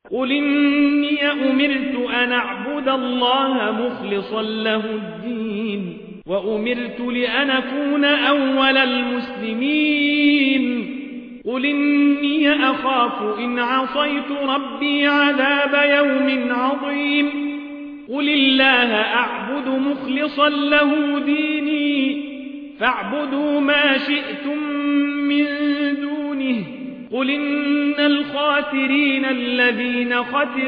قل إني أمرت أن أعبد الله مخلصا له الدين وأمرت لأن أكون أول المسلمين قل إني أخاف إن عصيت ربي عذاب يوم عظيم قل الله أعبد مخلصا له ديني فاعبدوا ما شئتم من دونه قل إن الخاسرين الذين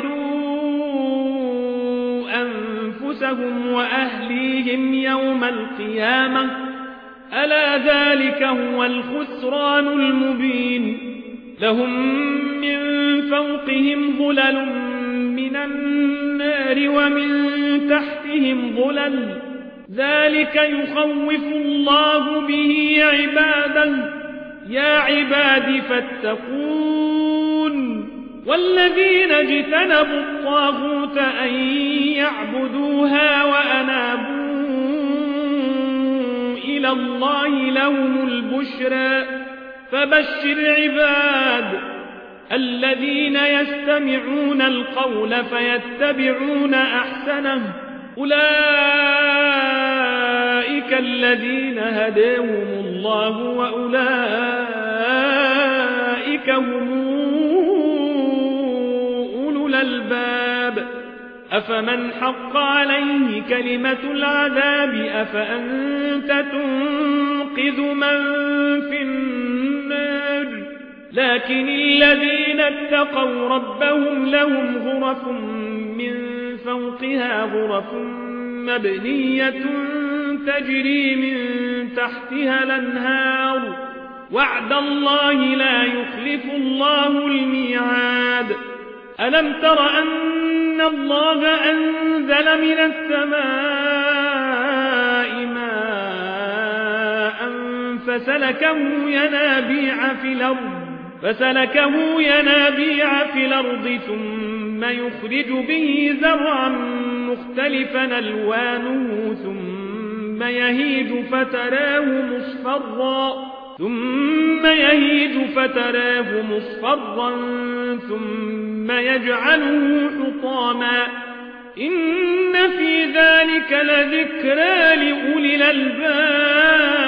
خسروا أنفسهم وأهليهم يوم القيامة ألا ذلك هو الخسران المبين لهم من فوقهم ظلل من النار ومن تحتهم ظلل ذلك يخوف الله به عباده يا عباد فاتقون والذين اجتنبوا الطاغوت أن يعبدوها وأنابوا إلى الله لهم البشرى فبشر عباد الذين يستمعون القول فيتبعون أحسنه أولئك الذين هداهم الله وأولئك هم أولو الألباب أفمن حق عليه كلمة العذاب أفأنت تنقذ من في النار لكن الذين اتقوا ربهم لهم غرف من فوقها غرف مبنية تجري من تحتها الأنهار وعد الله لا يخلف الله الميعاد ألم تر أن الله أنزل من السماء ماء فسلكه ينابيع في الأرض ثم يخرج به زرعا مختلفا ألوانه ثم يهيج فتراه مصفرا ثم يجعله حطاما إن في ذلك لذكرى لأولي الألباب